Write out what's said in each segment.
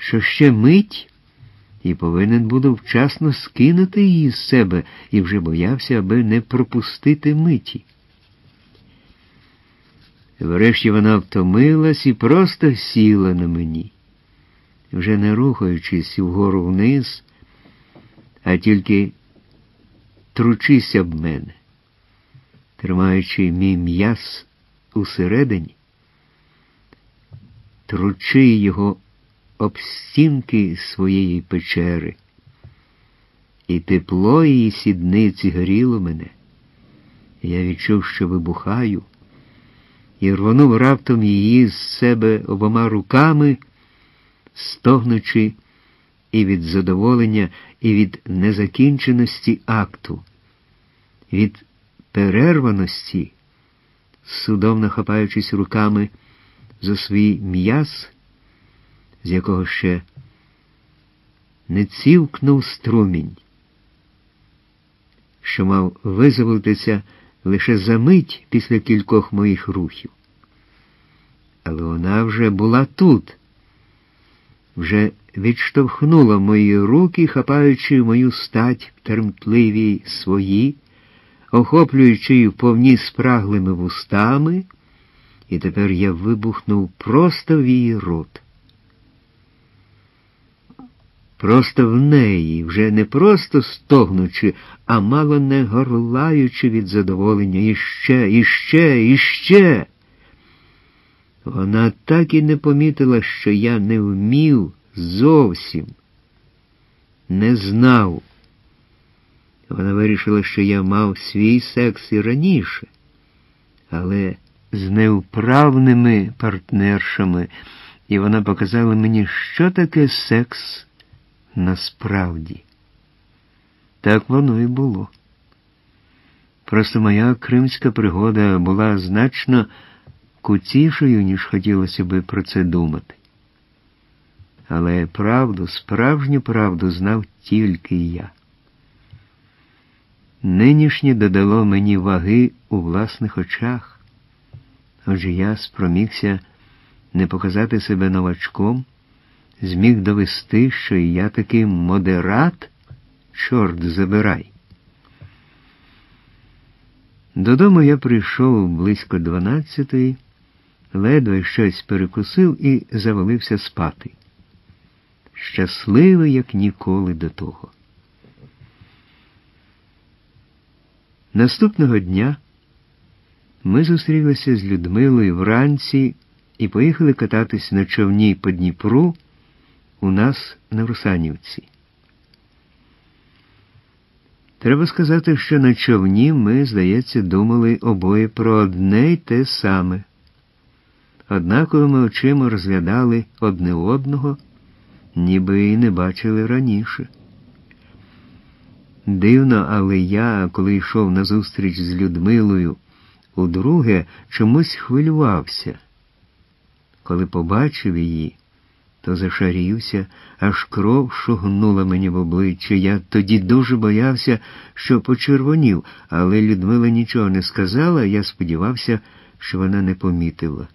що ще мить, і повинен буду вчасно скинути її з себе, і вже боявся, аби не пропустити миті. Врешті вона втомилась і просто сіла на мені, вже не рухаючись вгору вниз, а тільки тручись об мене, тримаючи мій м'яз усередині, тручи його об стінки своєї печери. І тепло її сідниці гріло мене. Я відчув, що вибухаю, і рвонув раптом її з себе обома руками, стогнучи і від задоволення, і від незакінченості акту, від перерваності, судомно хапаючись руками за свій м'яз, з якого ще не цівкнув струмінь, що мав визволитися лише за мить після кількох моїх рухів. Але вона вже була тут, вже відштовхнула мої руки, хапаючи мою стать в тремтливій свої, охоплюючи її вповні спраглими вустами, і тепер я вибухнув просто в її рот. Просто в неї, вже не просто стогнучи, а мало не горлаючи від задоволення. Іще. Вона так і не помітила, що я не вмів зовсім, не знав. Вона вирішила, що я мав свій секс і раніше, але з невправними партнершами, і вона показала мені, що таке секс насправді. Так воно і було. Просто моя кримська пригода була значно куцішою, ніж хотілося би про це думати. Але правду, справжню правду знав тільки я. Нинішнє додало мені ваги у власних очах. Отже, я спромігся не показати себе новачком, зміг довести, що я таки модерат, чорт забирай. Додому я прийшов близько 12-ї, ледве щось перекусив і завалився спати. Щасливий, як ніколи до того. Наступного дня ми зустрілися з Людмилою вранці і поїхали кататись на човні по Дніпру у нас на Русанівці. Треба сказати, що на човні ми, здається, думали обоє про одне й те саме. Однаковими очима розглядали одне одного, ніби і не бачили раніше. Дивно, але я, коли йшов назустріч з Людмилою, удруге чомусь хвилювався. Коли побачив її, то зашарівся, аж кров шугнула мені в обличчя. Я тоді дуже боявся, що почервонів, але Людмила нічого не сказала, я сподівався, що вона не помітила.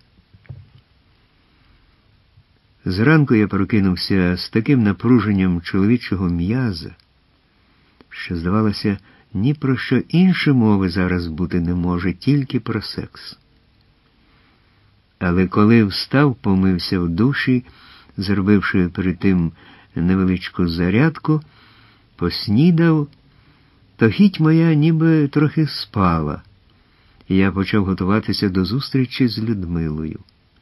Зранку я прокинувся з таким напруженням чоловічого м'яза, що, здавалося, ні про що інше мови зараз бути не може, тільки про секс. Але коли встав, помився в душі, зробивши перед тим невеличку зарядку, поснідав, то хіть моя ніби трохи спала, і я почав готуватися до зустрічі з Людмилою.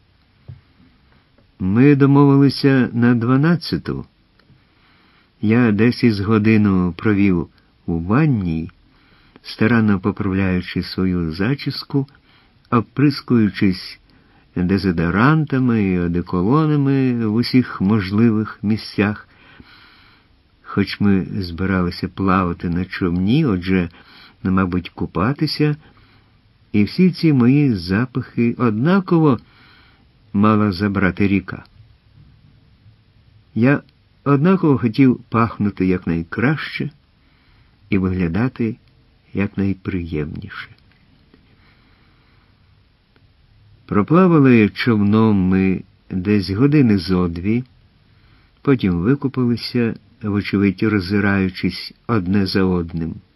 Ми домовилися на 12-ту. Я десь із годину провів у ванні, старанно поправляючи свою зачіску, обприскуючись дезодорантами і одеколонами в усіх можливих місцях. Хоч ми збиралися плавати на човні, отже, мабуть, купатися, і всі ці мої запахи однаково мала забрати ріка. Я однаково хотів пахнути якнайкраще і виглядати якнайприємніше. Проплавали човном ми десь години зо дві, потім викупилися, вочевидь роззираючись одне за одним.